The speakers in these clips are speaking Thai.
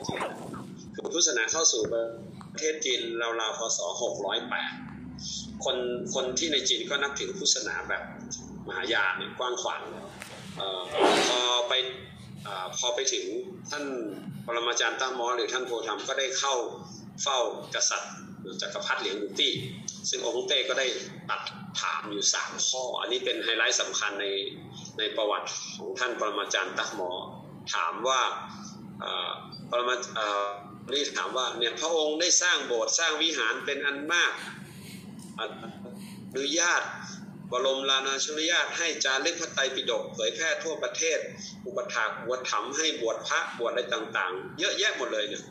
จีนคือพุทธศาสนาเข้าสู่ประเทศจีนราวๆพ.ศ. 608คนที่ในจีนก็นับถือพุทธศาสนาแบบมหายานกว้างขวางพอไปถึงท่านปรมาจารย์ตั้งม้อหรือท่านโพธรรมก็ได้เข้าเฝ้ากษัตริย์จักรพรรดิเหลียงหมูตี้ซึ่งองค์ฮ่องเต้ก็ได้ตัดถามอยู่3ข้ออันนี้เป็นไฮไลท์สำคัญในประวัติของท่านปรมาจารย์ตั้งม้อถามว่านี่ถามว่าเนี่ยพระองค์ได้สร้างโบสถ์สร้างวิหารเป็นอันมากอนุญาตบรมราชานุญาตให้จารึกพระไตรปิฎกเผยแพร่ทั่วประเทศอุปถากอุปถัมภ์ให้บวชพระบวชอะไรต่างๆเยอะแยะหมดเลยเนี่ย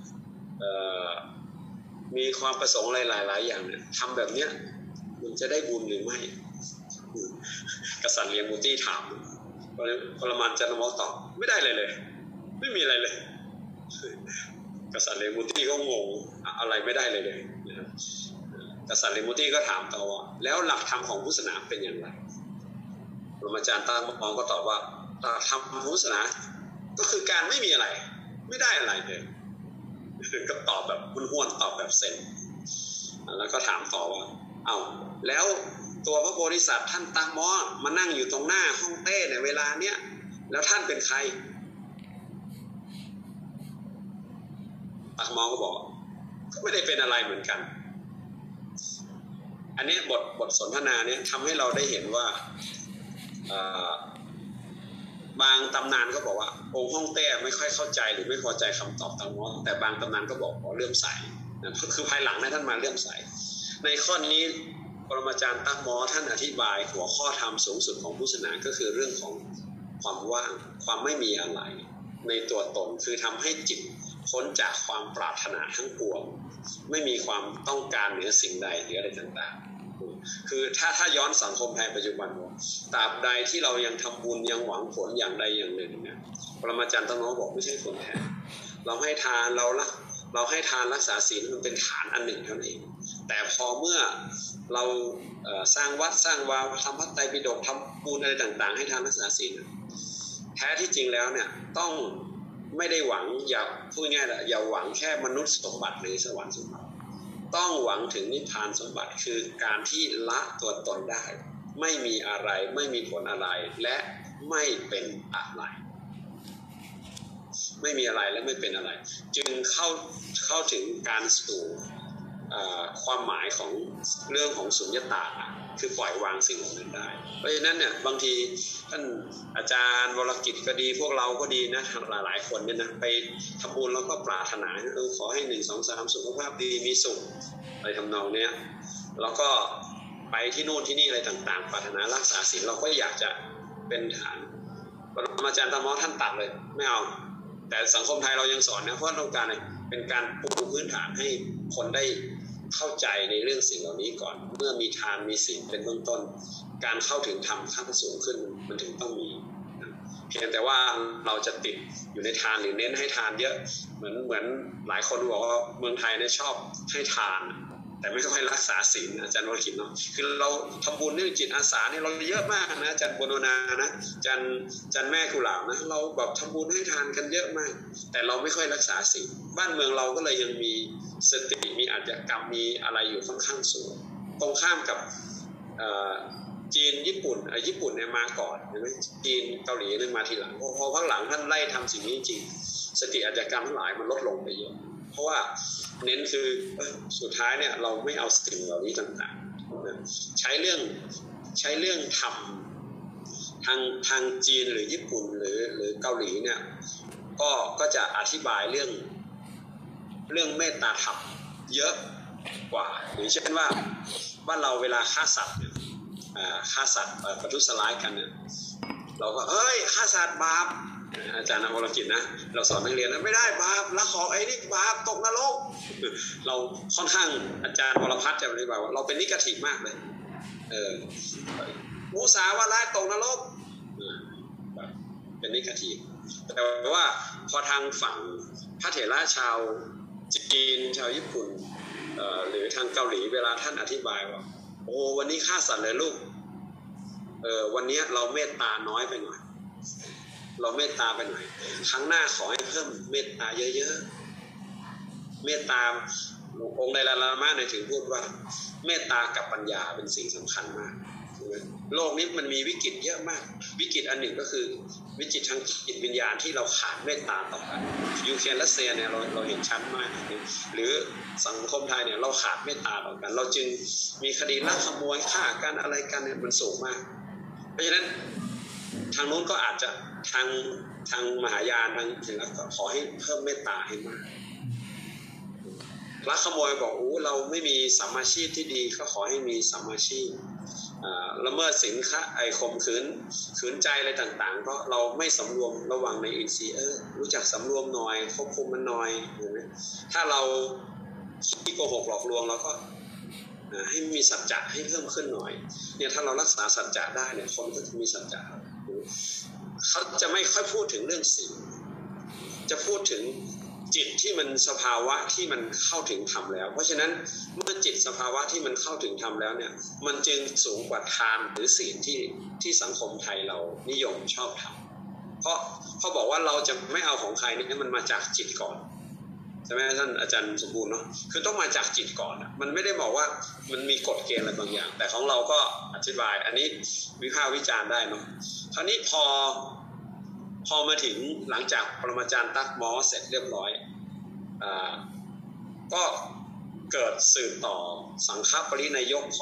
มีความประสงค์หลายๆอย่างเนี่ยทำแบบเนี้ยมันจะได้บุญหรือไม่กษัตริย์เหลียงหมูตี้ถามปรมาจารย์ตั้งม้อตอบไม่ได้เลยไม่มีอะไรเลยกษัตริย์เหลียงหมูตี้ก็งงอะไรไม่ได้เลยนะครับกษัตริย์เหลียงหมูตี้ก็ถามต่อว่าแล้วหลักธรรมของพุทธศาสนาเป็นอย่างไรปรมาจารย์ตั้งม้อก็ตอบว่าหลักธรรมของพุทธศาสนาก็คือการไม่มีอะไรไม่ได้อะไรเลยก็ตอบแบบห้วนๆตอบแบบเซ็งแล้วก็ถามต่อว่าแล้วตัวพระโพธิสัตว์ท่านตั้งม้อมานั่งอยู่ตรงหน้าฮ่องเต้ในเวลาเนี้ยแล้วท่านเป็นใครตั้งม้อก็บอกก็ไม่ได้เป็นอะไรเหมือนกันอันนี้บทสนทนาเนี่ยทำให้เราได้เห็นว่าบางตำนานก็บอกว่าองค์ฮ่องเต้ไม่ค่อยเข้าใจหรือไม่พอใจคำตอบตั้งม้อแต่บางตำนานก็บอกเลื่อมใสนะคือภายหลังท่านมาเลื่อมใสในข้อนี้ปรมาจารย์ตั้งม้อท่านอธิบายหัวข้อธรรมสูงสุดของพุทธศาสนาก็คือเรื่องของความว่างความไม่มีอะไรในตัวตนคือทำให้จิตพ้นจากความปรารถนาทั้งปวงไม่มีความต้องการเหนือสิ่งใดหรืออะไรต่างๆคือถ้าย้อนสังคมไทยปัจจุบันตราบใดที่เรายังทำบุญยังหวังผลอย่างใดอย่างหนึ่งเนี่ยปรมาจารย์ตั้งม้อบอกไม่ใช่ผลแท้เราให้ทานเราให้ทานรักษาศีลมันเป็นฐานอันหนึ่งเท่านั้นเองแต่พอเมื่อเราสร้างวัดสร้างวาทำพระไตรปิฎกทำบุญอะไรต่างๆให้ทานรักษาศีลแท้ที่จริงแล้วเนี่ยต้องไม่ได้หวังอย่าพูดง่ายๆอย่าหวังแค่มนุษย์สมบัติหรือสวรรค์สมบัติต้องหวังถึงนิพพานสมบัติคือการที่ละตัวตนได้ไม่มีอะไรไม่มีผลอะไรและไม่เป็นอะไรไม่มีอะไรและไม่เป็นอะไรจึงเข้าถึงการสู่ความหมายของเรื่องของสุญญตาคือปล่อยวางสิ่งเหล่านั้นได้เพราะฉะนั้นเนี่ยบางทีท่านอาจารย์วรกิจก็ดีพวกเราก็ดีนะหลายคนเนี่ยนะไปทำบุญแล้วก็ปรารถนาขอให้1 2 3สุขภาพดีมีสุขอะไรทำนองเนี้ยแล้วก็ไปที่นู่นที่นี่อะไรต่างๆปรารถนารักษาศีลเราก็อยากจะเป็นฐานปรมาจารย์ตั้งม้อท่านตัดเลยไม่เอาแต่สังคมไทยเรายังสอนนะเพราะต้องการเป็นการปูพื้นฐานให้คนได้เข้าใจในเรื่องสิ่งเหล่านี้ก่อนเมื่อมีทานมีศีลเป็นเบื้องต้นการเข้าถึงธรรมขั้นสูงขึ้นมันถึงต้องมีเพียงแต่ว่าเราจะติดอยู่ในทานหรือเน้นให้ทานเยอะเหมือนหลายคนบอกว่าเมืองไทยเนี่ยชอบให้ทานแต่ไม่ค่อยรักษาศีลอาจารย์วรกิจเนาะคือเราทำบุญเรื่องจิตอาสาเนี่ยเราเยอะมากนะอาจารย์บรณานะอาจารย์แม่กุหลาบนะเราแบบทำบุญให้ทานกันเยอะมากแต่เราไม่ค่อยรักษาศีลบ้านเมืองเราก็เลยยังมีสติมีอาชญากรรมมีอะไรอยู่ค่อนข้างสูงตรงข้ามกับจีนญี่ปุ่นเนี่ยมาก่อนใช่ไหมจีนเกาหลีเนี่ยมาทีหลังพอพักหลังท่านไล่ทำสิ่งนี้จริงสติอาชญากรรมทั้งหลายมันลดลงไปเยอะเพราะว่าเน้นคือสุดท้ายเนี่ยเราไม่เอาสิ่งเหล่านี้ต่างๆใช้เรื่องทำทางจีนหรือญี่ปุ่นหรือเกาหลีเนี่ยก็จะอธิบายเรื่องเมตตาธรรมเยอะกว่าหรือเช่นว่าบ้านเราเวลาฆ่าสัตว์เนี่ยฆ่าสัตว์ประทุษร้ายกันเนี่ยเราก็เฮ้ยฆ่าสัตว์บาปอาจารย์วรกิจนะเราสอนนักเรียนนะไม่ได้บาปละของไอ้นี่บาปตกนรกเราค่อนข้างอาจารย์วรพัฒน์จะอธิบายว่าเราเป็นนิเกทีฟมากเลยมุสาวาทตกนรกเป็นนิเกทีฟแต่ว่าพอทางฝั่งพระเถระชาวจีนชาวญี่ปุ่นหรือทางเกาหลีเวลาท่านอธิบายว่าโอ้วันนี้ฆ่าสัตว์เลยลูกวันนี้เราเมตตาน้อยไปหน่อยเราเมตตาไปหน่อยครั้งหน้าขอให้เพิ่มเมตตาเยอะเมตตาองค์ไดลาลามะเนี่ยถึงพูดว่าเมตตากับปัญญาเป็นสิ่งสำคัญมากโลกนี้มันมีวิกฤตเยอะมากวิกฤตอันหนึ่งก็คือวิกฤตทางจิตวิญญาณที่เราขาดเมตตาต่อกันยูเครนรัสเซียเนี่ยเราเห็นชัดมากหรือสังคมไทยเนี่ยเราขาดเมตตาต่อกันเราจึงมีคดีลักขโมยฆ่ากันอะไรกันเนี่ยมันสูงมากเพราะฉะนั้นทางโน้นก็อาจจะทางมหายานทางถึงแล้วขอให้เพิ่มเมตตาให้มากลักขโมยบอกเราไม่มีสัมมาชีพที่ดีก็ขอให้มีสัมมาชีพละเมิดสินค้าข่มขืนใจอะไรต่างๆก็เราไม่สำรวมระวังในอินทรีย์รู้จักสำรวมหน่อยควบคุมมันหน่อยเห็นไหมถ้าเราขี้โกหกหลอกลวงเราก็ให้มีสัจจะให้เพิ่มขึ้นหน่อยเนี่ยถ้าเรารักษาสัจจะได้เนี่ยคนก็จะมีสัจจะเขาจะไม่ค่อยพูดถึงเรื่องศีลจะพูดถึงจิตที่มันสภาวะที่มันเข้าถึงธรรมแล้วเพราะฉะนั้นเมื่อจิตสภาวะที่มันเข้าถึงธรรมแล้วเนี่ยมันจึงสูงกว่าทานหรือศีลที่สังคมไทยเรานิยมชอบทำเพราะเขาบอกว่าเราจะไม่เอาของใครนี่มันมาจากจิตก่อนใช่ไหมท่านอาจารย์สมบูรณ์เนาะคือต้องมาจากจิตก่อนมันไม่ได้บอกว่ามันมีกฎเกณฑ์อะไรบางอย่างแต่ของเราก็อธิบายอันนี้วิพากษ์วิจารณ์ได้เนาะคราวนี้พอมาถึงหลังจากปรมาจารย์ตั๊กมอเสร็จเรียบร้อยก็เกิดสืบต่อสังฆปรินายก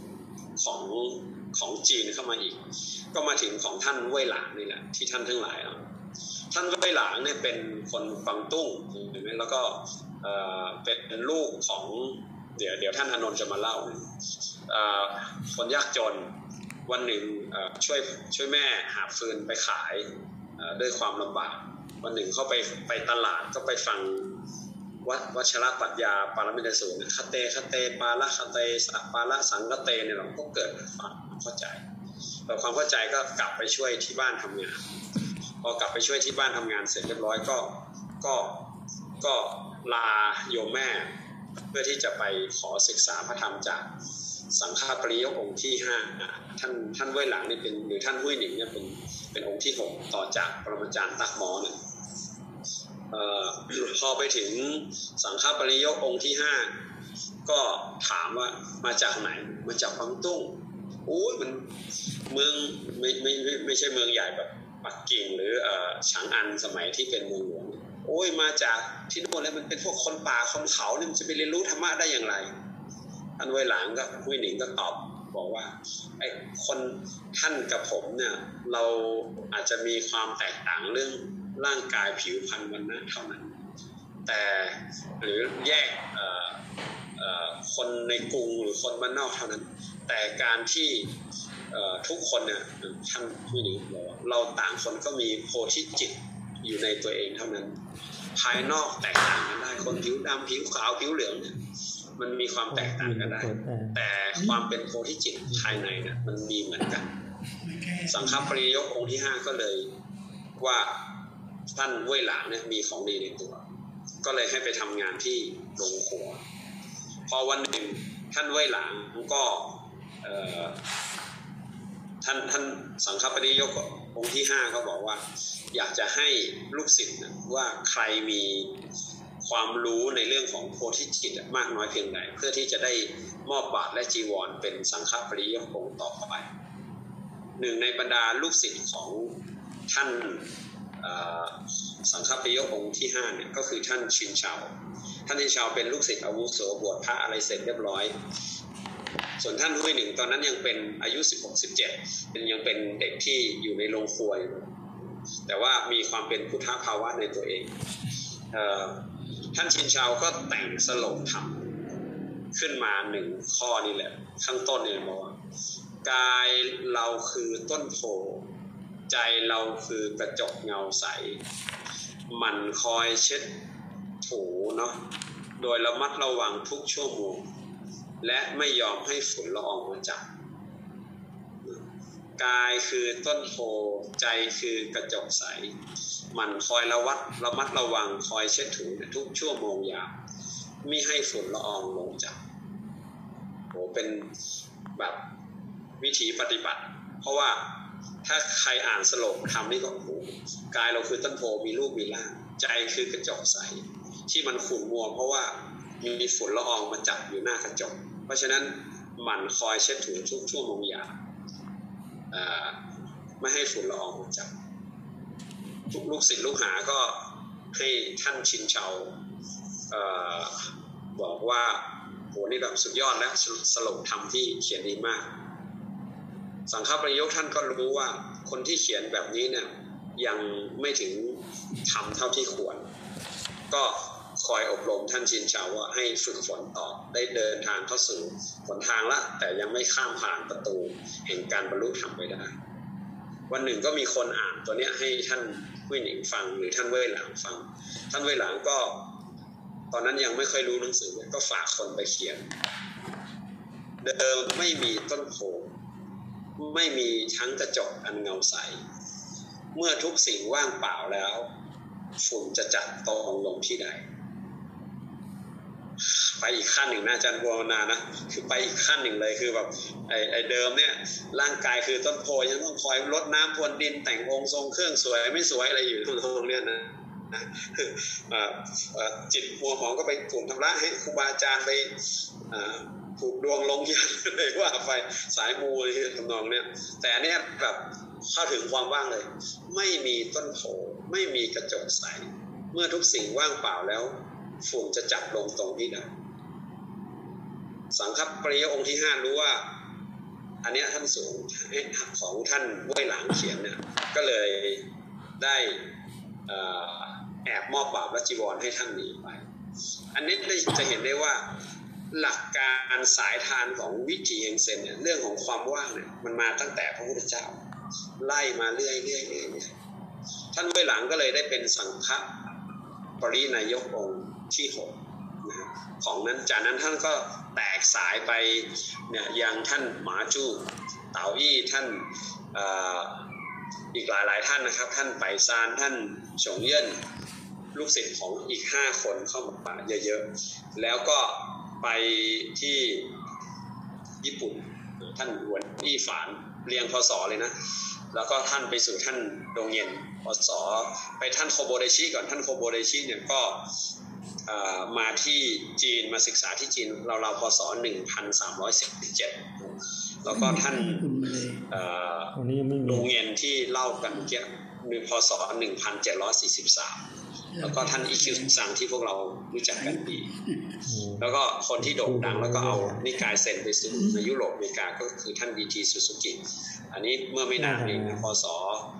ของจีนเข้ามาอีกก็มาถึงของท่านเว่ยหลางนี่แหละที่ท่านทั้งหลายท่านเว่ยหลางเนี่ยเป็นคนกวางตุ้งเห็นไหมแล้วก็เป็นลูกของเดี๋ยวท่านอานนท์จะมาเล่าคนยากจนวันหนึ่งช่วยแม่หาฟืนไปขายด้วยความลำบากวันหนึ่งเขาไปตลาดก็ไปฟังวัชรปรัชญาปารมิตรสูตรคเตปาละคเตปาละสังคเตเนี่ยเราก็เกิดความเข้าใจความเข้าใจก็กลับไปช่วยที่บ้านทำงานพอกลับไปช่วยที่บ้านทำงานเสร็จเรียบร้อยก็ลาโยมแม่เพื่อที่จะไปขอศึกษาพระธรรมจากสังฆปริยกองค์ที่5ท่านเว่ยหลางนี่เป็นหรือท่านหุ้ยหนิงเนี่ยเป็นองค์ที่6ต่อจากปรมาจารย์ตั๊กมอเนี่ยพอไปถึงสังฆปริยกองค์ที่5ก็ถามว่ามาจากไหนมาจากกวางตุ้งมันเมืองไม่ใช่เมืองใหญ่แบบปักกิ่งหรือฉางอันสมัยที่เป็นเมืองหลวงมาจากที่โน่นแล้วมันเป็นพวกคนป่าคนเขาเนี่ยมันจะไปเรียนรู้ธรรมะได้อย่างไรท่านเว่ยหลางก็หุ้ยหนิงก็ตอบบอกว่าไอ้คนท่านกับผมเนี่ยเราอาจจะมีความแตกต่างเรื่องร่างกายผิวพรรณวรรณะเท่านั้นแต่หรือแยกคนในกรุงหรือคนบ้านนอกเท่านั้นแต่การที่ทุกคนเนี่ยท่านผู้นี้บอกเราต่างคนก็มีโพธิจิตอยู่ในตัวเองเท่านั้นภายนอกแตกต่างกันได้คนผิวดำผิวขาวผิวเหลืองเนี่ยมันมีความแตกต่างกันได้แต่ความเป็นโพธิจิตภายในเนี่ยมันมีเหมือนกันสังฆปริยกองค์ที่5ก็เลยว่าท่านเว่ยหลางเนี่ยมีของดีในตัวก็เลยให้ไปทำงานที่โรงครัวพอวันหนึ่งท่านเว่ยหลางก็ท่านสังฆปริยกองค์ที่5ก็บอกว่าอยากจะให้ลูกศิษย์ว่าใครมีความรู้ในเรื่องของโพธิจิตมากน้อยเพียงใดเพื่อที่จะได้มอบบาตรและจีวรเป็นสังฆปริยกองค์ต่อไปหนึ่งในบรรดาลูกศิษย์ของท่านสังฆปริยกองค์ที่5เนี่ยก็คือท่านชินเฉาท่านชินเฉาเป็นลูกศิษย์อาวุโสบวชพระอะไรเสร็จเรียบร้อยส่วนท่านหุ้ยหนิงตอนนั้นยังเป็นอายุ 16-17 ยังเป็นเด็กที่อยู่ในโรงครัวอยู่แต่ว่ามีความเป็นพุทธภาวะในตัวเองท่านชินเฉาก็แต่งสโลกธรรมขึ้นมา1ข้อนี่แหละข้างต้นเนี่ยบอกว่ากายเราคือต้นโพใจเราคือกระจกเงาใสหมั่นคอยเช็ดถูเนาะโดยระมัดระวังทุกชั่วโมงและไม่ยอมให้ฝุ่นละอองมาจับกายคือต้นโพใจคือกระจกใสหมั่นคอยระมัดระวังคอยเช็ดถูทุกชั่วโมงยามมิให้ฝุ่นละอองลงจับเป็นแบบวิธีปฏิบัติเพราะว่าถ้าใครอ่านสโลกธรรมนี่ก็กายเราคือต้นโพมีรูปมีร่างใจคือกระจกใสที่มันขุ่นมัวเพราะว่ามีฝุ่นละอองมาจับอยู่หน้ากระจกเพราะฉะนั้นหมั่นคอยเช็ดถูทุกชั่วโมงยามไม่ให้ฝุ่นละอองมาจับลูกศิษย์ลูกหาก็ให้ท่านชินเฉาบอกว่าโหนี่แบบสุดยอดแล้วสรุปธรรมที่เขียนดีมากสังฆปริยกท่านก็รู้ว่าคนที่เขียนแบบนี้เนี่ยยังไม่ถึงทำเท่าที่ควรก็คอยอบรมท่านชินเฉาว่าให้ฝึกฝนต่อได้เดินทางเข้าสู่หนทางละแต่ยังไม่ข้ามผ่านประตูแห่งการบรรลุธรรมไปได้วันหนึ่งก็มีคนอ่านตัวนี้ให้ท่านวิหนิงฟังหรือท่านเว่ยหลางฟังท่านเว่ยหลางก็ตอนนั้นยังไม่ค่อยรู้หนังสือก็ฝากคนไปเขียนเดิมไม่มีต้นโพไม่มีทั้งกระจกอันเงาใสเมื่อทุกสิ่งว่างเปล่าแล้วฝุ่นจะจัดตรงลงที่ใดไปอีกขั้นหนึ่งนะอาจารย์บัวนานะคือไปอีกขั้นหนึ่งเลยคือแบบไอ้เดิมเนี่ยร่างกายคือต้นโพยังต้องคอยรดน้ำพรวนดินแต่งองค์ทรงเครื่องสวยไม่สวยอะไรอยู่ตรงนี้นะจิตมัวหมองก็ไปถูกทำละให้ครูบาอาจารย์ไปผูกดวงลงยันเลยว่าไปสายมูที่ทำนองเนี้ยแต่อันนี้แบบเข้าถึงความว่างเลยไม่มีต้นโพไม่มีกระจกใสเมื่อทุกสิ่งว่างเปล่าแล้วฝุ่นจะจับลงตรงที่ใดสังฆปริยองค์ที่5รู้ว่าอันนี้ท่านสูงของท่านเว่ยหลางเขียนเนี่ยก็เลยได้แอบมอบบาปและจีวรให้ท่านหนีไปอันนี้จะเห็นได้ว่าหลักการสายทานของวิถีแห่งเซนเนี่ยเรื่องของความว่างเนี่ยมันมาตั้งแต่พระพุทธเจ้าไล่มาเรื่อยๆท่านเว่ยหลางก็เลยได้เป็นสังฆปรินายกองค์ที่6นะของนั้นจากนั้นท่านก็แตกสายไปเนี่ยยังท่านหมาจู้เต๋าอี้ท่านอีกหลายท่านนะครับท่านไปซานท่านฉงเยี่ยนลูกศิษย์ของอีก5คนเข้ามาเยอะๆแล้วก็ไปที่ญี่ปุ่นท่านหวนอี้ฝานเรียงพศเลยนะแล้วก็ท่านไปสู่ท่านดงเย็นพศไปท่านโคโบเดชิก่อนท่านโคโบเดชิเนี่ยก็มาที่จีนมาศึกษาที่จีนเราพศ1317แล้วก็ท่านดงเย็นที่เล่ากันเมื่อกี้มีพศ1743แล้วก็ท่านอิคิวซังที่พวกเรารู้จักกันดีแล้วก็คนที่โด่งดังแล้วก็เอานิกายเซนไปสู่ในยุโรปอเมริกาก็คือท่านดีทีซูซูกิอันนี้เมื่อไม่นานเองพศ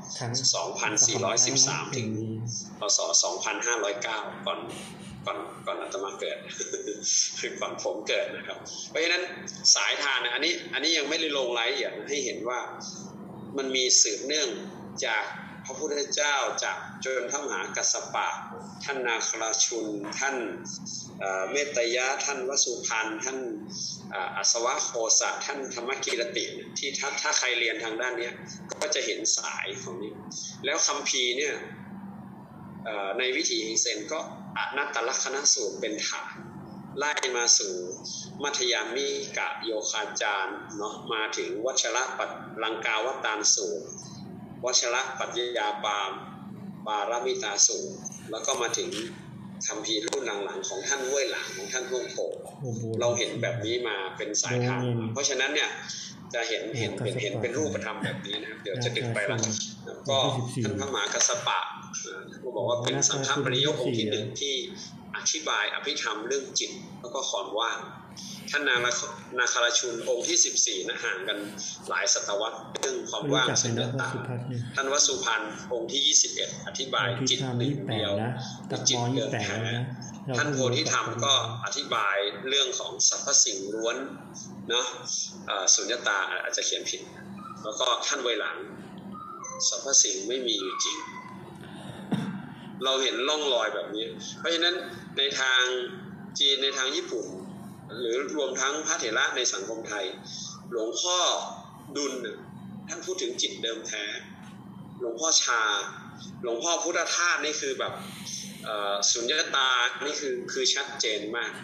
2413ถึงพศ2509ก่อนอาตมาเกิดคือก่อนผมเกิดนะครับเพราะฉะนั้นสายทานนะอันนี้ยังไม่ได้ลงรายละเอียดให้เห็นว่ามันมีสืบเนื่องจากพระพุทธเจ้าจากจนพระมหากัสสปะท่านนาคราชุนท่านเมตยะท่านวสุพันธ์ท่านอัศวะโคสะท่านธรรมกิรติที่ถ้าใครเรียนทางด้านนี้ก็จะเห็นสายของนี้แล้วคัมภีร์เนี่ยในวิถีแห่งเซนก็อนัตตลักษณสูตรเป็นฐานไล่มาสู่มัธยามิกะโยคาจารเนาะมาถึงวัชระปัตลังกาวัตตานสูตรวัชระปัจญาปารมิตาสูตรแล้วก็มาถึงคัมภีร์รุ่นหลังๆของท่านเว่ยหลางของท่านฮ่องโกเราเห็นแบบนี้มาเป็นสายทางเพราะฉะนั้นเนี่ยจะเห็นเป็นรูปธรรมแบบนี้นะครับเดี๋ยวจะดึงไปแล้วก็ท่านพระมหากัสสปะก็บอกว่าเป็นสังฆปริยกองค์ที่1ที่อธิบายอภิธรรมเรื่องจิตแล้วก็ความว่างท่านนาคราชุนองค์ที่14นะห่างกันหลายศตวรรษเรื่องความว่างสุญญตาท่านวสุพันธ์องค์ที่21อธิบายจิตหนึ่งเดียวจิตเกินแท้ท่านโพธิธรรมก็อธิบายเรื่องของสรรพสิ่งล้วนเนาะสุญญตาอาจจะเขียนผิดแล้วก็ท่านเว่ยหลางสรรพสิ่งไม่มีอยู่จริงเราเห็นร่องรอยแบบนี้เพราะฉะนั้นในทางจีนในทางญี่ปุ่นหรือรวมทั้งพระเถระในสังคมไทยหลวงพ่อดุลท่านพูดถึงจิตเดิมแท้หลวงพ่อชาหลวงพ่อพุทธทาสนี่คือแบบสุญญตานี่คือชัดเจนมาก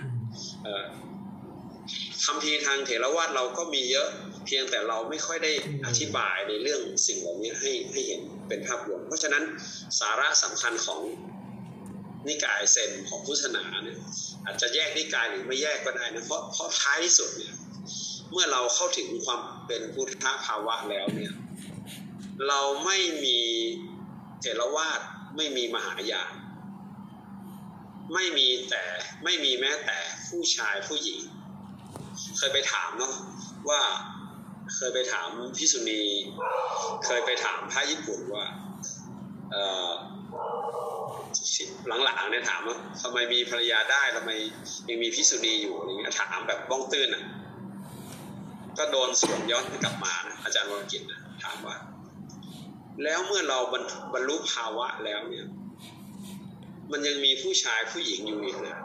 คัมภีร์ทางเถรวาทเราก็มีเยอะเพียงแต่เราไม่ค่อยได้อธิบายในเรื่องสิ่งเหล่านี้ให้เห็นเป็นภาพรวมเพราะฉะนั้นสาระสำคัญของนิกายเซนของพุทธศาสนาเนี่ยอาจจะแยกนิกายหรือไม่แยกก็ได้นะเพราะท้ายที่สุดเนี่ยเมื่อเราเข้าถึงความเป็นพุทธภาวะแล้วเนี่ยเราไม่มีเถรวาทไม่มีมหายานไม่มีแม้แต่ผู้ชายผู้หญิงเคยไปถามเนาะว่าเคยไปถามภิกษุณีเคยไปถามพระญี่ปุ่นว่าหลังๆเนี่ยถามว่าทำไมมีภรรยาได้ทำไมยังมีภิกษุณีอยู่อะไรเงี้ยถามแบบบ้องตื้นอ่ะก็โดนสวนย้อนกลับมานะอาจารย์วรกิจนะถามว่าแล้วเมื่อเราบรรลุภาวะแล้วเนี่ยมันยังมีผู้ชายผู้หญิงอยู่อีกนะ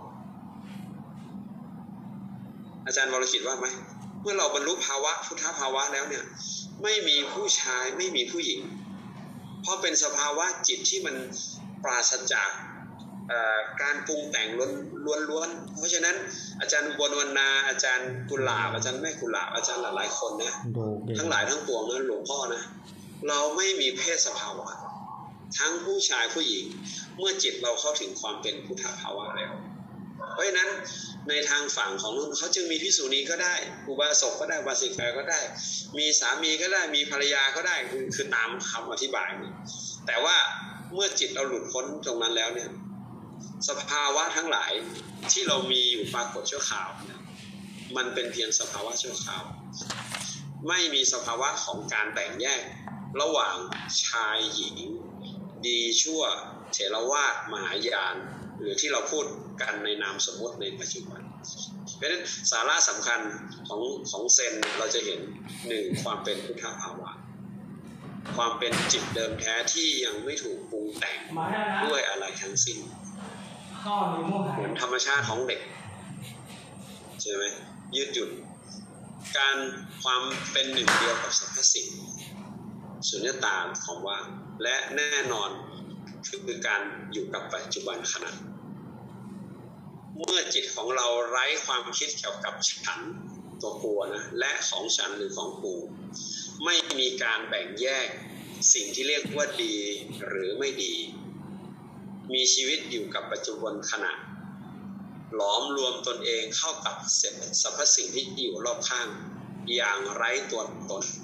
อาจารย์วรกิจว่าไหมเมื่อเราบรรลุภาวะพุทธภาวะแล้วเนี่ยไม่มีผู้ชายไม่มีผู้หญิงเพราะเป็นสภาวะจิตที่มันปราศจากการปรุงแต่งล้วนๆเพราะฉะนั้นอาจารย์บนวรรณาอาจารย์กุหลาบอาจารย์แม่กุหลาบอาจารย์หลายๆคนนะทั้งหลายทั้งปวงนะหลวงพ่อนะเราไม่มีเพศสภาวะทั้งผู้ชายผู้หญิงเมื่อจิตเราเข้าถึงความเป็นพุทธภาวะแล้วเพราะฉะนั้นในทางฝั่งของเขาจึงมีภิกษุณีก็ได้อุบาสกก็ได้อุบาสิกาก็ได้มีสามีก็ได้มีภรรยาก็ได้คือตามคำอธิบายนี่แต่ว่าเมื่อจิตเราหลุดพ้นตรงนั้นแล้วเนี่ยสภาวะทั้งหลายที่เรามีอยู่ปรากฏชั่วคราวเนี่ยมันเป็นเพียงสภาวะชั่วคราวไม่มีสภาวะของการแบ่งแยกระหว่างชายหญิงดีชั่วเถรวาทมหายานหรือที่เราพูดกันในนามสมมติในปัจจุบันเพราะฉะนั้นสาระสำคัญของเซนเราจะเห็นหนึ่งความเป็นพุทธภาวะความเป็นจิตเดิมแท้ที่ยังไม่ถูกปรุงแต่งด้วยอะไรทั้งสิ้นเหมือนธรรมชาติของเด็กใช่ไหมยืดหยุ่นการความเป็นหนึ่งเดียวกับสรรพสิ่งสุญญตาของว่างและแน่นอนคือการอยู่กับปัจจุบันขณะเมื่อจิตของเราไร้ความคิดเกี่ยวกับฉันตัวกูนะและของฉันหรือของกูไม่มีการแบ่งแยกสิ่งที่เรียกว่าดีหรือไม่ดีมีชีวิตอยู่กับปัจจุบันขณะหลอมรวมตนเองเข้ากับสรรพสิ่งที่อยู่รอบข้างอย่างไร้ตัวตน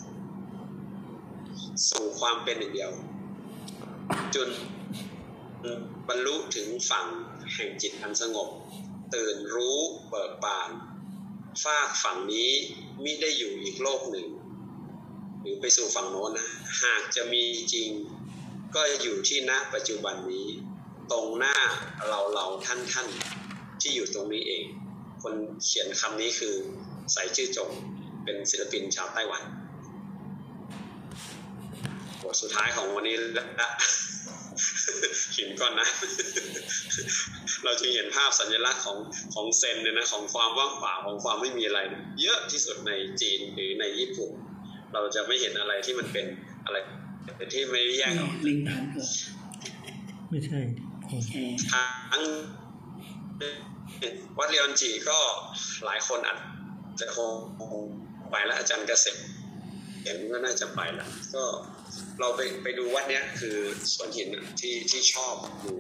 สู่ความเป็นหนึ่งเดียวจนบรรลุถึงฝั่งแห่งจิตอันสงบตื่นรู้เบิกบานฟากฝั่งนี้มิได้อยู่อีกโลกหนึ่งหรือไปสู่ฝั่งโน้นนะหากจะมีจริงก็อยู่ที่ณปัจจุบันนี้ตรงหน้าเราท่านที่อยู่ตรงนี้เองคนเขียนคำนี้คือใส่ชื่อจงเป็นศิลปินชาวไต้หวันบทสุดท้ายของวันนี้ละหินก่อนนะเราจะเห็นภาพสัญลักษณ์ของเซนเนี่ยนะของความว่างเปล่าของความไม่มีอะไรเยอะที่สุดในจีนหรือในญี่ปุ่นเราจะไม่เห็นอะไรที่มันเป็นอะไรที่ไม่แยกออกลิงฐานเกิดไม่ใช่ทั้งวัดเรียนจีก็หลายคนอาจจะคงไปแล้วอาจารย์เกษตรเห็นก็น่าจะไปแล้วก็เราไปดูวัดเนี้ยคือสวนหินที่ชอบดู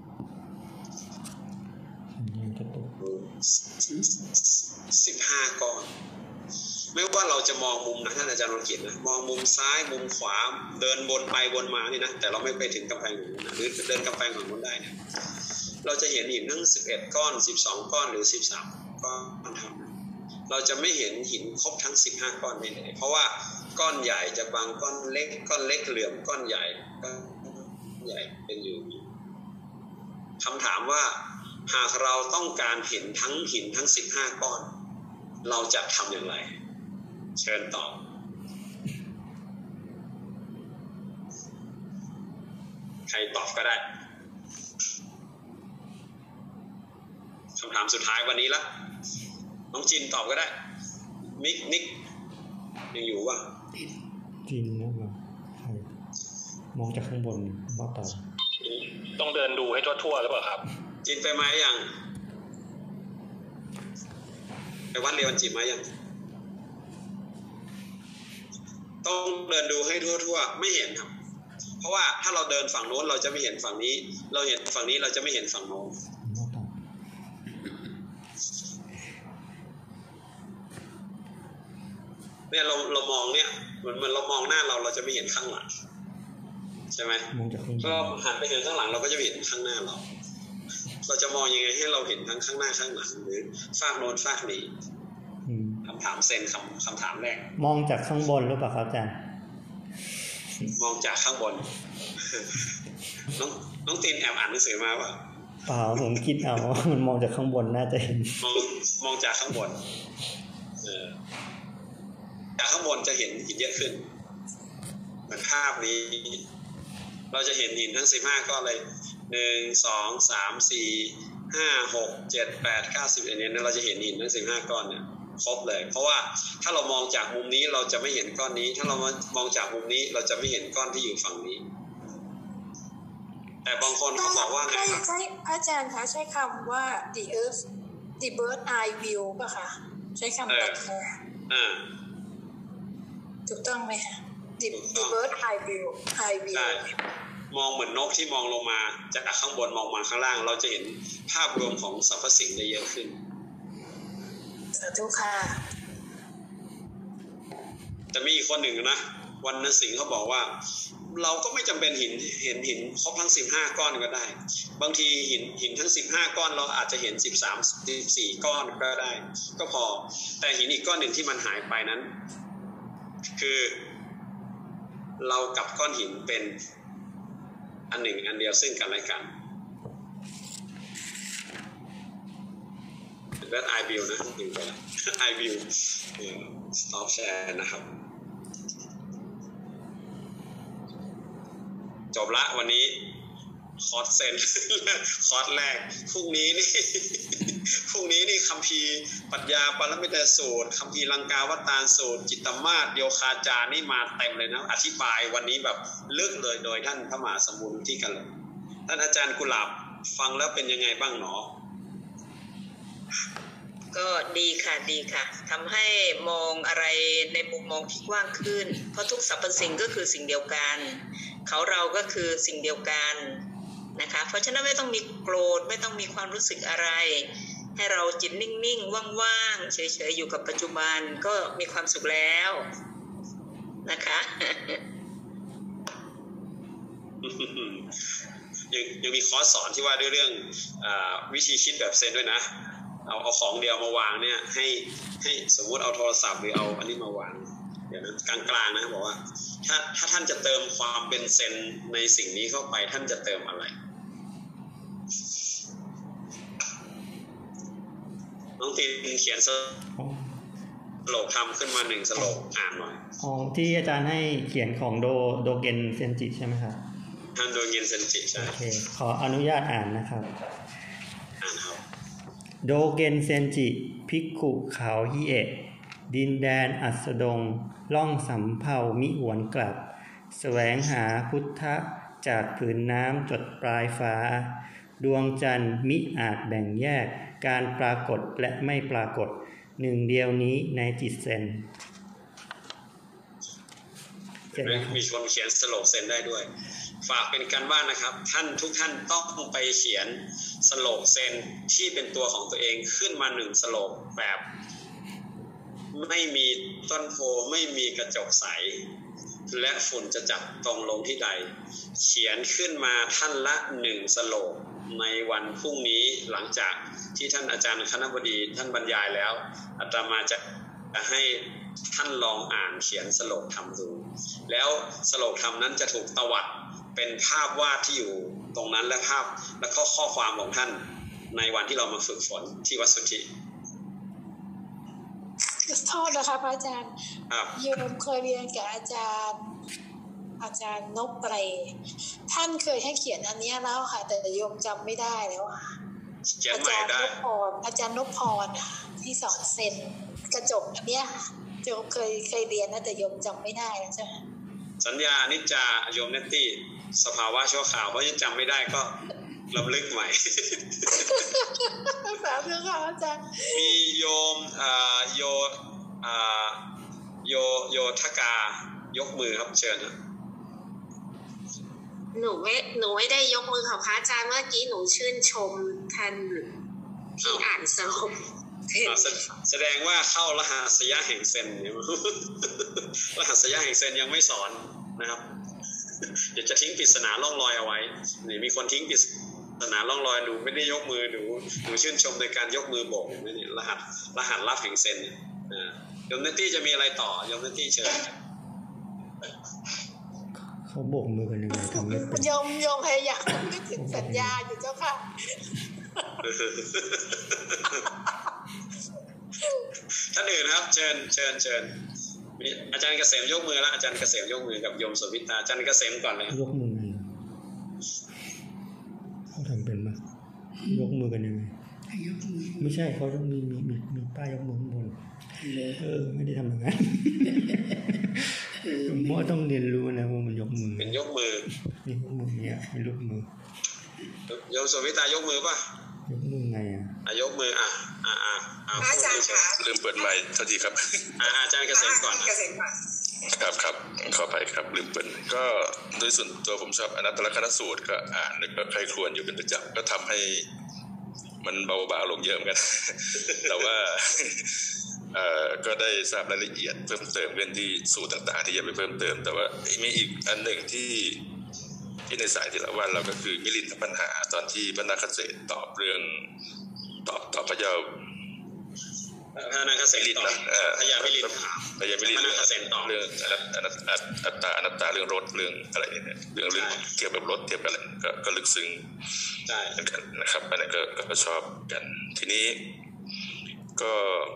15 ก้อนไม่ว่าเราจะมองมุมนะท่านอาจารย์วรกิจนะมองมุมซ้ายมุมขวาเดินวนไปวนมานี่นะแต่เราไม่ไปถึงกำแพงนะหรือเดินกำแพงของมันได้เนี่ยเราจะเห็นหินทั้ง11 ก้อน12 ก้อนหรือ13 ก้อนทำเราจะไม่เห็นหินครบทั้ง15 ก้อนนี่เลยเพราะว่าก้อนใหญ่จะบางก้อนเล็กเหลื่อมก้อนใหญ่เป็นอยู่คำถามว่าหากเราต้องการเห็นทั้งหินทั้ง15 ก้อนเราจะทำอย่างไรเชิญตอบใครตอบก็ได้คำถามสุดท้ายวันนี้ละน้องจินตอบก็ได้นิกยังอยู่วะจินนะครับใครมองจากข้างบนว่าตอบต้องเดินดูให้ทั่วๆหรือเปล่าครับจินไปไหมยังไปวัดเรียนจีมายังต้องเดินดูให้ทั่วๆไม่เห็นครับเพราะว่าถ้าเราเดินฝั่งโน้นเราจะไม่เห็นฝั่งนี้เราเห็นฝั่งนี้เราจะไม่เห็นฝั่งโน้นเนี่ยเรามองเนี่ยเหมือนเรามองหน้าเราจะไม่เห็นข้างหลังใช่ไหมก็หันไปเห็นข้างหลังเราก็จะไม่เห็นข้างหน้าเราจะมองยังไงให้เราเห็นทั้งข้างหน้าข้างหลังหรือฟากโน้นฟากนี้คำถามเซนคำถามแรกมองจากข้างบนหรือเปล่าครับอาจารย์มองจากข้างบนน้องตีนแอบอ่านหนังสือมาป่ะเปล่าผมคิดเอามันมองจากข้างบนน่าจะเห็นมองจากข้างบนจากข้างบนจะเห็นหินเยอะขึ้นเหมือนภาพนี้เราจะเห็นหินทั้ง15ก้อนเลย1 2 3 4 5 6 7 8 9 10เนี่ยเราจะเห็นหินทั้ง15ก้อนเนี่ยครบเลยเพราะว่าถ้าเรามองจากมุมนี้เราจะไม่เห็นก้อนนี้ถ้าเรามองจากมุมนี้เราจะไม่เห็นก้อนที่อยู่ฝั่งนี้แต่บางคนเขาบอกว่าไงครับใช่อาจารย์คะใช้คำว่า the earth the bird eye view ป่ะคะใช้คำแบบนี้ถูกต้องไหมคะ the bird eye view มองเหมือนนกที่มองลงมาจากข้างบนมองมาข้างล่างเราจะเห็นภาพรวมของสรรพสิ่งได้เยอะขึ้นสาธุค่ะแต่มีอีกคนหนึ่งนะวรรณสิงห์เขาบอกว่าเราก็ไม่จำเป็นเห็นหินครบทั้ง15ก้อนก็ได้บางทีหินทั้ง15ก้อนเราอาจจะเห็น13 14ก้อนก็ได้ก็พอแต่หินอีกก้อนหนึ่งที่มันหายไปนั้นคือเรากับก้อนหินเป็นอันหนึ่งอันเดียวซึ่งกันและกันเลือก I view นะดูไปแล้ว I view stop share นะครับจบละวันนี้คอร์สเซนคอร์สแรกพรุ่งนี้นี่คัมภีร์ปรัชญาปรมิตรสูตรคัมภีร์ลังกาวัตตานสูตรจิตตมาศโยคาจารนี่มาเต็มเลยนะอธิบายวันนี้แบบลึกเลยโดยท่านพระมหาสมุนที่กันท่านอาจารย์กุหลาบฟังแล้วเป็นยังไงบ้างหนอก็ดีค่ะทำให้มองอะไรในมุมมองที่กว้างขึ้นเพราะทุกสรรพสิ่งก็คือสิ่งเดียวกันเราก็คือสิ่งเดียวกันนะคะเพราะฉะนั้นไม่ต้องมีโกรธไม่ต้องมีความรู้สึกอะไรให้เราจิตนิ่งๆว่างๆเฉยๆอยู่กับปัจจุบันก็มีความสุขแล้วนะคะยังมีคอร์สสอนที่ว่าด้วยเรื่องวิธีคิดแบบเซนด้วยนะเอาของเดียวมาวางเนี่ยให้สมมุติเอาโทรศัพท์หรือเอาอันนี้มาวางเดี๋ยวนะกลางๆนะบอกว่าถ้าท่านจะเติมความเป็นเซนในสิ่งนี้เข้าไปท่านจะเติมอะไรน้องตีนเขียนสโลกทำขึ้นมา1สโลกอ่านหน่อยที่อาจารย์ให้เขียนของโดเกนเซนจิใช่ไหมครับโดเกนเซนจิใช่โอเคขออนุญาตอ่านนะครับอ่านครับโดเกนเซนจิภิกขุเขาฮิเอะดินแดนอัสดงล่องสำเภามิหวนกลับแสวงหาพุทธะจากผืนน้ำจดปลายฟ้าดวงจันทร์มิอาจแบ่งแยกการปรากฏและไม่ปรากฏหนึ่งเดียวนี้ในจิตเซนมีคนเขียนสโลกเซนได้ด้วยฝากเป็นการบ้านนะครับทุกท่านต้องไปเขียนสโลกเซนที่เป็นตัวของตัวเองขึ้นมา1สโลกแบบไม่มีต้นโพไม่มีกระจกใสและฝุ่นจะจับตรงลงที่ใดเขียนขึ้นมาท่านละ1สโลกในวันพรุ่งนี้หลังจากที่ท่านอาจารย์คณบดีท่านบรรยายแล้วอาตมาจะให้ท่านลองอ่านเขียนสโลกธรรมดูแล้วสโลกธรรมนั้นจะถูกตวัดเป็นภาพวาดที่อยู่ตรงนั้นและภาพและข้อความของท่านในวันที่เรามาฝึกฝนที่วัดสุทธิโทษนะคะพระอาจารย์โยมเคยเรียนกับอาจารย์นพเปรท่านเคยให้เขียนอันนี้แล้วค่ะแต่โยมจำไม่ได้แล้วค่ะอาจารย์นพพรที่สอนเซนกระจกอันเนี้ยโยมเคยเรียนนะแต่โยมจำไม่ได้แล้วใช่ไหมสัญญาอนิจจาโยมเนตตี้สภาวะชั่วคราวเพราะยังจำไม่ได้ก็รำลึกใหม่สาธุค่ะอาจารย์มีโยมโยทกายกมือครับเชิญนะหนูไม่ได้ยกมือค่ะพระอาจารย์เมื่อกี้หนูชื่นชมท่านที่อ่านสรุปแสดงว่าเข้ารหัสยะแห่งเซนเนี่ยรหัสยะแห่งเซนยังไม่สอนนะครับเดี๋ยวจะทิ้งปริศนาล่องลอยเอาไว้นี่มีคนทิ้งปริศนาล่องลอยหนูไม่ได้ยกมือหนูชื่นชมในการยกมือโบกนี่รหัสลับแห่งเซนโยมเนตตี้จะมีอะไรต่อโยมเนตตี้เชิญเขาโบกมือกันยังไงทำไม่เป็นโยมพยายามนึกถึงสัญญาอยู่เจ้าค่ะท่านอื่นครับเชิญมีอาจารย์เกษมยกมือแล้วอาจารย์เกษมยกมือกับโยมสวิตาอาจารย์เกษมก่อนเลยยกมือไงเขาทำเป็นมั้ยยกมือกันยังไงไม่ใช่เขาต้องมีป้ายยกมือข้างบนไม่ได้ทำอย่างนั้นหมอต้องเรียนรู้นะว่ามันยกมือเป็นยกมือนี่ยกมือเนี่ยมียกมือโยมสวิตายกมือป่ะยกมือไงยกมืออาจารย์คะลืมเปิดไมค์ทันทีครับอาจารย์เกษมก่อนครับขอไปครับลืมเปิดก็โดยส่วนตัวผมชอบอนัตตลกนัสสูตรก็อ่านแล้วก็ใครครวญอยู่เป็นประจำก็ทำให้มันเบาบางลงเยอะเหมือนกันแต่ว่าก็ได้ทราบรายละเอียดเพิ่มเติมเรื่องที่สูตรต่างๆที่อยากไปเพิ่มเติมแต่ว่ามีอีกอันหนึ่งที่ในสายที่ละวันเราก็คือมิลินทปัญหาตอนที่บรรณาเกษตรตอบเรื่องตอบพระเจ้าพระนาคเษนตอบพญามิลินพญามิลินเรื่องอัตตาเรื่องรถเรื่องอะไรเนี่ยเรื่องเกี่ยวกับรถเทียบกันก็ลึกซึ้งใช่กันนะครับอันนั้นก็ชอบกันทีนี้ก็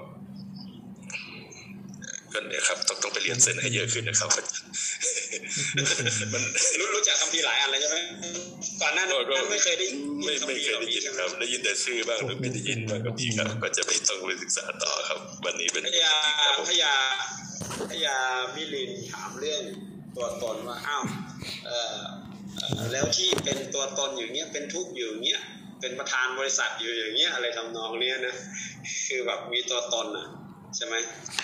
เนี่ยครับต้องไปเรียนเซนให้เยอะขึ้นนะครับมันรู้จักคำพีหลายอันเลยใช่ไหมก่อนหน้านั้นไม่เคยได้ยินครับได้ยินแต่ชื่อบ้างหรือไม่ได้ยินบ้างก็มีครับก็จะไปต้องไปศึกษาต่อครับวันนี้เป็นพญามิลินถามเรื่องตัวตนว่าอ้าวแล้วที่เป็นตัวตนอยู่เนี้ยเป็นทุกข์อยู่เนี้ยเป็นประธานบริษัทอยู่อย่างเงี้ยอะไรทำนองเนี้ยนะคือแบบมีตัวตนอ่ะใช่ไหม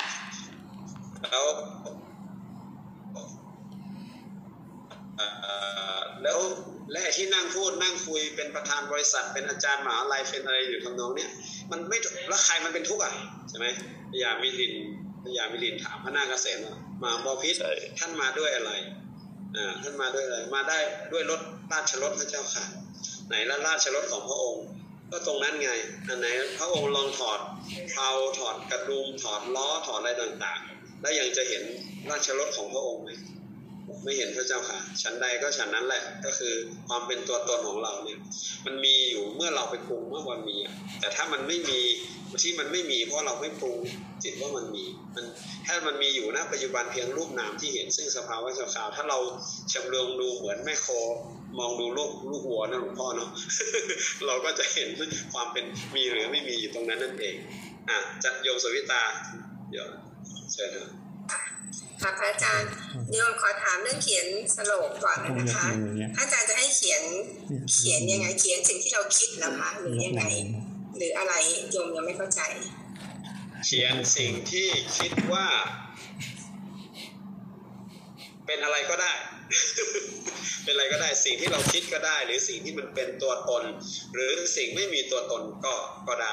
แล้วและที่นั่งพูดนั่งคุยเป็นประธานบริษัทเป็นอาจารย์มหาวิทยาลัยเป็นอะไรอยู่ทำนองเนี้ยมันไม่แล้วใครมันเป็นทุกข์อ่ะใช่ไหมพญามิลินถามพระนาคเษนมาบพิตรท่านมาด้วยอะไรท่านมาด้วยอะไรมาได้ด้วยรถราชรถพระเจ้าค่ะไหนละราชรถของพระองค์ก็ตรงนั้นไงอันไหนพระองค์ลองถอดเพลาถอดกระดุมถอดล้อถอดอะไรต่างๆแล้วยังจะเห็นราชรถของพระองค์ไหมไม่เห็นพระเจ้าค่ะฉันใดก็ฉันนั้นแหละก็คือความเป็นตัวตนของเราเนี่ยมันมีอยู่เมื่อเราไปปรุงเมื่อวันมีแต่ถ้ามันไม่มีที่มันไม่มีเพราะเราไม่ปรุงจิตว่ามันมีมันถ้ามันมีอยู่ณปัจจุบันเพียงรูปนามที่เห็นซึ่งสภาวะชั่วคราวถ้าเราชำเลืองดูเหมือนแม่โคมองดูลูกวัวนะหลวงพ่อเนาะ เราก็จะเห็นความเป็นมีหรือไม่มีอยู่ตรงนั้นนั่นเองจัดโยมสวิตาเดี๋ยวเชิญนะค่ะพระอาจารย์โยมขอถามเรื่องเขียนสโลกก่อนนะคะพระอาจารย์จะให้เขียนยังไงเขียนสิ่งที่เราคิดนะคะหรือยังไงหรืออะไรโยมยังไม่เข้าใจเขียนสิ่งที่คิดว่าเป็นอะไรก็ได้ เป็นอะไรก็ได้สิ่งที่เราคิดก็ได้หรือสิ่งที่มันเป็นตัวตนหรือสิ่งไม่มีตัวตนก็ได้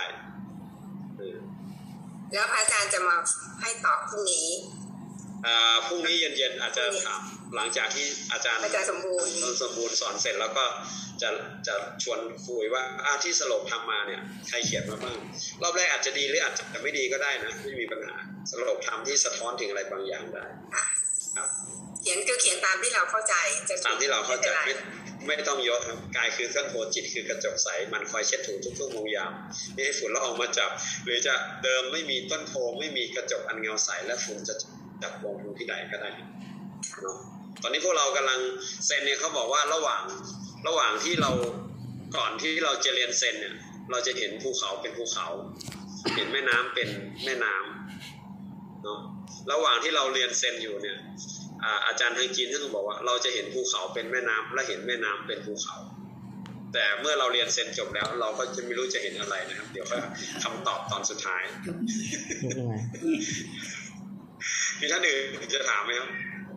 แล้วพระอาจารย์จะมาให้ตอบพรุ่งนี้พรุ่งนี้เย็นๆอาจจะถามหลังจากที่อาจารย์สมบูรณ์สอนเสร็จแล้วก็จะชวนคุยว่าที่สโลกทำมาเนี่ยใครเขียนมาบ้างรอบแรกอาจจะดีหรืออาจจะไม่ดีก็ได้นะไม่มีปัญหาสโลกทำที่สะท้อนถึงอะไรบางอย่างได้เขียนตามที่เราเข้าใจตามที่เราเข้าใจไม่ต้องยกครับกายคือเครื่องโทจิตคือกระจกใสมันคอยเช็ดถูทุกชั่วโมงยามไม่ให้ฝุ่นละอองมาจับหรือจะเดิมไม่มีต้นโพไม่มีกระจกอันเงาใสและฝุ่นจะจับวงที่ใดก็ได้เนาะตอนนี้พวกเรากำลังเซนเนี่ยเขาบอกว่าระหว่างที่เราก่อนที่เราจะเรียนเซนเนี่ยเราจะเห็นภูเขาเป็นภูเขาเห็นแม่น้ำเป็นแม่น้ำเนาะระหว่างที่เราเรียนเซนอยู่เนี่ยอาจารย์ทางจีนท่านบอกว่าเราจะเห็นภูเขาเป็นแม่น้ำและเห็นแม่น้ำเป็นภูเขาแต่เมื่อเราเรียนเซนจบแล้วเราก็จะไม่รู้จะเห็นอะไรนะครับเดี๋ยวค่อยคำตอบตอนสุดท้ายมีท่านอื่นจะถามไหมครับ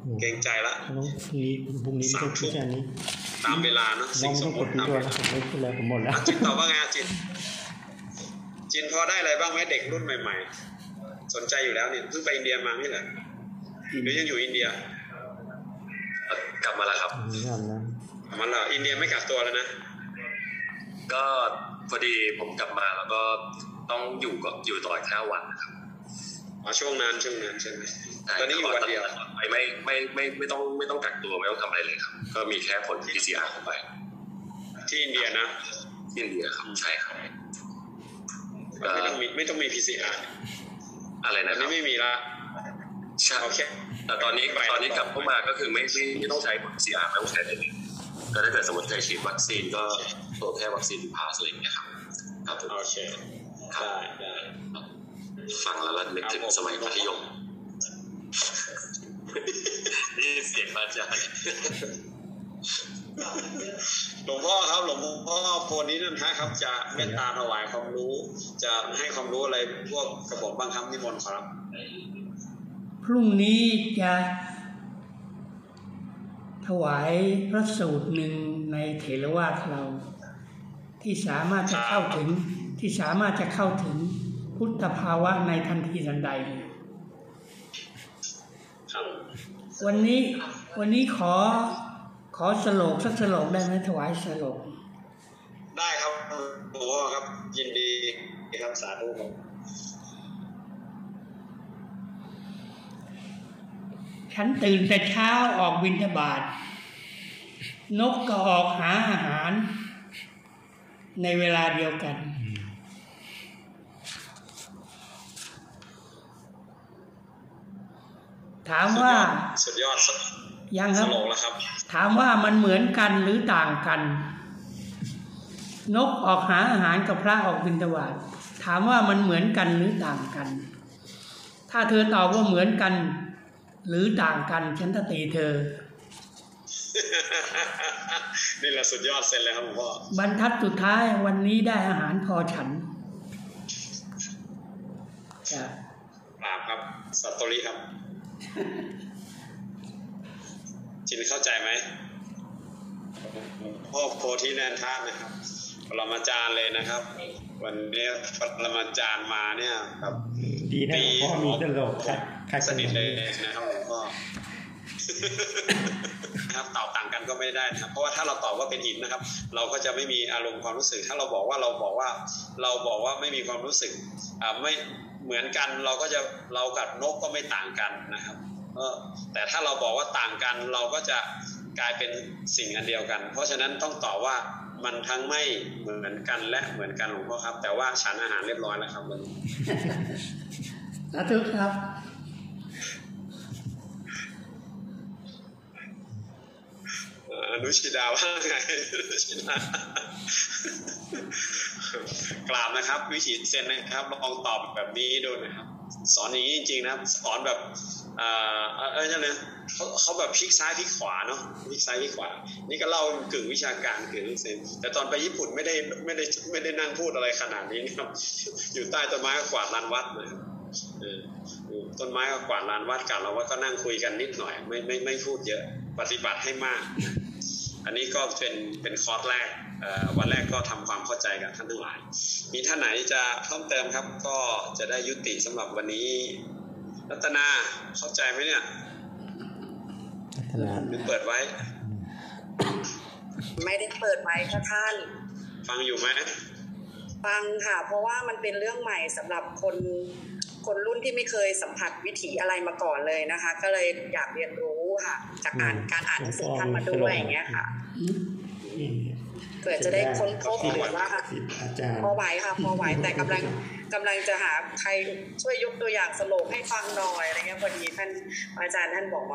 เกรงใจละต้องพรุ่งนี้ไม่ใช่ทุกอย่างนี้ตามเวลาเนาะสิ่งสมมติตามเวลาผมไม่พูดแล้วผมหมดแล้วจินตอบว่าไงจินพอได้อะไรบ้างไหมเด็กรุ่นใหม่ๆสนใจอยู่แล้วเนี่ยเพิ่งไปอินเดียมาไม่เหรอหรือยังอยู่อินเดียกลับมาแล้วครับมันเหรออินเดียไม่กักตัวแล้วนะก็พอดีผมกลับมาแล้วก็ต้องอยู่ต่ออีก5 วันนะครับช่วงนั้นใช่ไหมตอนนี้อยู่วันเดียวไม่ต้องกักตัวไม่ต้องทำอะไรเลยครับก็มีแค่ผล PCR เข้าไปที่อินเดียนะที่อินเดียครับใช่ครับไม่ต้องมี PCR อะไรนะนี่ไม่มีละใช่แต่ตอนนี้กลับเข้ามาก็คือไม่ต้องใช้ผล PCR ไม่ต้องใช้เลยก็ถ้าเกิดสมมติใครฉีดวัคซีนก็ตัวแค่วัคซีนพาสอะไรอย่างเงี้ยครับโอเคได้ฟังแล้วนึกถึงสมัยมัธยมนี่เสียงอาจารย์หลวงพ่อครับหลวงพ่อโพนี้นั่นครับจะเมตตาถวายความรู้จะให้ความรู้อะไรพวกกระผมบ้างครับนิมนต์ครับพรุ่งนี้จะถวายพระสูตรหนึ่งในเถรวาทเราที่สามารถจะเข้าถึงพุทธภาวะในทันทีทันใดวันนี้ขอสโลกสักสโลกได้ไหมถวายสโลกได้ครับหลวงพ่อครับยินดีครับสาธุครับฉันตื่นแต่เช้าออกบิณฑบาตนกก็ออกหาอาหารในเวลาเดียวกันถามว่าสุดยอดยังครับถามว่ามันเหมือนกันหรือต่างกันนกออกหาอาหารกับพระออกบิณฑบาตถามว่ามันเหมือนกันหรือต่างกันถ้าเธอตอบว่าเหมือนกันหรือต่างกันฉันจะตีเธอนี่แหละสุดยอดเสร็จแล้วครับหลวงพ่อบรรทัดสุดท้ายวันนี้ได้อาหารพอฉันครับสัตตรีครับจินเข้าใจไหมพ่อโพธิแนนทานะครับปรมาจารย์เลยนะครับวันนี้ปรมาจารย์มาเนี่ยครับดีนะพ่อมีตลกสนิทเลยนะครับหลวงพ่อครับตอบต่างกันก็ไม่ได้นะครับเพราะว่าถ้าเราตอบว่าเป็นหินนะครับเราก็จะไม่มีอารมณ์ความรู้สึกถ้าเราบอกว่าไม่มีความรู้สึกไม่เหมือนกันเรากับนกก็ไม่ต่างกันนะครับแต่ถ้าเราบอกว่าต่างกันเราก็จะกลายเป็นสิ่งอันเดียวกันเพราะฉะนั้นต้องตอบว่ามันทั้งไม่เหมือนกันและเหมือนกันหลวงพ่อครับแต่ว่าฉันอาหารเรียบร้อยแล้วครับวันนี้สาธุครับอนุชิดาว่าไงกราบนะครับวิถีเซนนะครับลองตอบแบบนี้ดูนะครับสอนอย่างนี้จริงๆนะครับสอนแบบนั่นนะเขาแบบพลิกซ้ายพลิกขวาเนาะพลิกซ้ายพลิกขวานี่ก็เล่ากึ่งวิชาการกึ่งเซนแต่ตอนไปญี่ปุ่นไม่ได้นั่งพูดอะไรขนาดนี้นะครับอยู่ใต้ต้นไม้ก็กวาดลานวัดนะครับต้นไม้ก็กวาดลานวัดกันเราว่าก็นั่งคุยกันนิดหน่อยไม่พูดเยอะปฏิบัติให้มากอันนี้ก็เป็นคอร์สแรกวันแรกก็ทำความเข้าใจกับท่านทั้งหลายมีท่านไหนจะเพิ่มเติมครับก็จะได้ยุติสำหรับวันนี้รัตนาเข้าใจไหมเนี่ยหรือเปิดไว้ไม่ได้เปิดไว้ค่ะท่านฟังอยู่ไหมฟังค่ะเพราะว่ามันเป็นเรื่องใหม่สำหรับคนรุ่นที่ไม่เคยสัมผัสวิถีอะไรมาก่อนเลยนะคะก็เลยอยากเรียนรู้ค่ะจากการอ่านหนังสือท่านมาด้วยอย่างเงี้ยค่ะเผื่อจะได้ค้นพบหรือว่าพอไหวค่ะพอไหวแต่กำลังจะหาใครช่วยยกตัวอย่างสโลกให้ฟังหน่อยอะไรเงี้ยพอดีท่านอาจารย์ท่านบอกมา